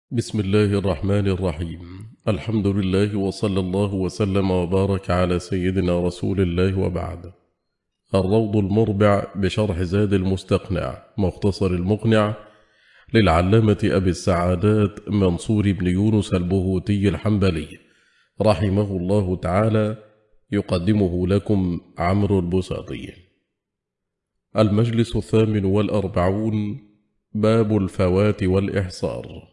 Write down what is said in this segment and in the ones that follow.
بسم الله الرحمن الرحيم. الحمد لله وصلى الله وسلم وبارك على سيدنا رسول الله وبعد. الروض المربع بشرح زاد المستقنع مختصر المقنع للعلامة أبي السعادات منصور بن يونس البهوتي الحنبلي رحمه الله تعالى، يقدمه لكم عمرو البساطي. المجلس 48، باب الفوات والإحصار.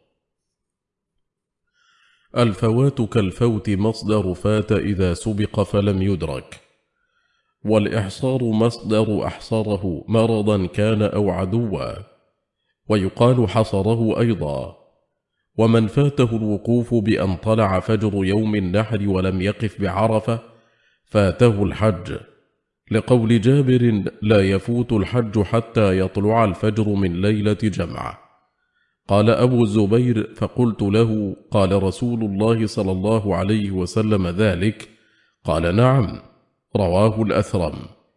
الفوات كالفوت مصدر فات إذا سبق فلم يدرك، والإحصار مصدر أحصره مرضا كان أو عدوا، ويقال حصره أيضا. ومن فاته الوقوف بأن طلع فجر يوم النحر ولم يقف بعرفة فاته الحج، لقول جابر: لا يفوت الحج حتى يطلع الفجر من ليلة جمع. قال أبو الزبير: فقلت له: قال رسول الله صلى الله عليه وسلم ذلك؟ قال: نعم. رواه الأثرم.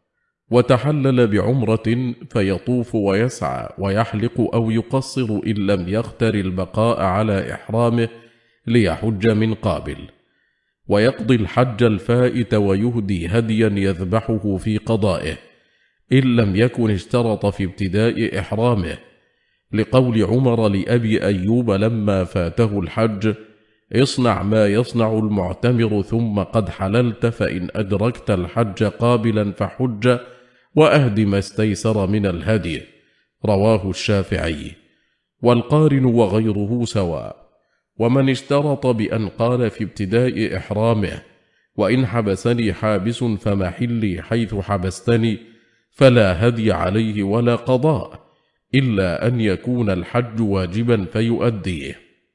وتحلل بعمرة فيطوف ويسعى ويحلق أو يقصر إن لم يختر البقاء على إحرامه ليحج من قابل، ويقضي الحج الفائت ويهدي هديا يذبحه في قضائه إن لم يكن اشترط في ابتداء إحرامه، لقول عمر لأبي أيوب لما فاته الحج: اصنع ما يصنع المعتمر ثم قد حللت، فإن أدركت الحج قابلا فحج، وأهد ما استيسر من الهدي. رواه الشافعي. والقارن وغيره سواء. ومن اشترط بأن قال في ابتداء إحرامه: وإن حبسني حابس فمحلي حيث حبستني، فلا هدي عليه ولا قضاء، إلا أن يكون الحج واجبا فيؤديه.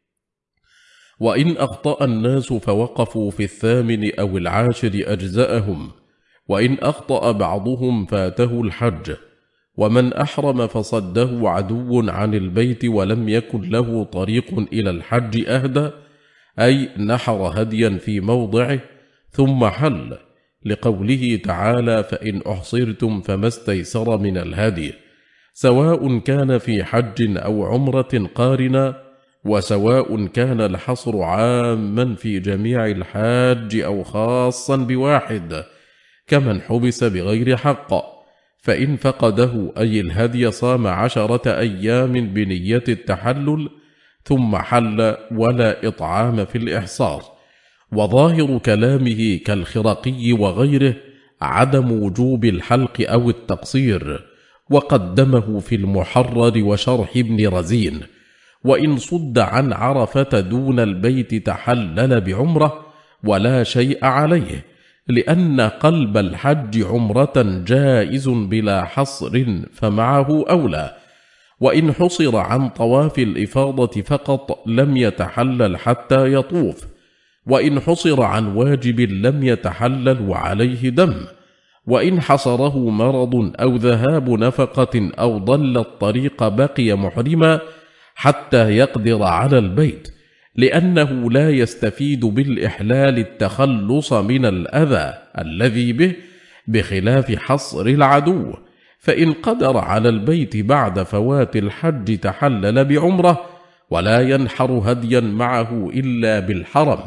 وإن أخطأ الناس فوقفوا في 8 أو 10 أجزأهم، وإن أخطأ بعضهم فاته الحج. ومن أحرم فصده عدو عن البيت ولم يكن له طريق إلى الحج أهدى، أي نحر هديا في موضعه ثم حل، لقوله تعالى: فإن أحصرتم فما استيسر من الهدي، سواء كان في حج أو عمرة قارنا، وسواء كان الحصر عاما في جميع الحاج أو خاصا بواحد، كمن حبس بغير حق، فإن فقده أي الهدي صام 10 أيام بنية التحلل ثم حل، ولا إطعام في الإحصار. وظاهر كلامه كالخرقي وغيره عدم وجوب الحلق أو التقصير، وقدمه في المحرر وشرح ابن رزين. وإن صد عن عرفة دون البيت تحلل بعمرة ولا شيء عليه، لأن قلب الحج عمرة جائز بلا حصر فمعه أولى. وإن حصر عن طواف الإفاضة فقط لم يتحلل حتى يطوف، وإن حصر عن واجب لم يتحلل وعليه دم. وإن حصره مرض أو ذهاب نفقة أو ضل الطريق بقي محرما حتى يقدر على البيت، لأنه لا يستفيد بالإحلال التخلص من الأذى الذي به، بخلاف حصر العدو. فإن قدر على البيت بعد فوات الحج تحلل بعمرة، ولا ينحر هديا معه إلا بالحرم،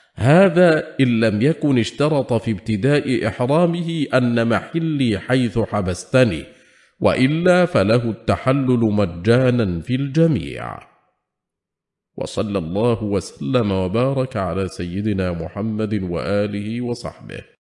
هذا إن لم يكن اشترط في ابتداء إحرامه أن محلي حيث حبستني، وإلا فله التحلل مجانا في الجميع. وصلى الله وسلم وبارك على سيدنا محمد وآله وصحبه.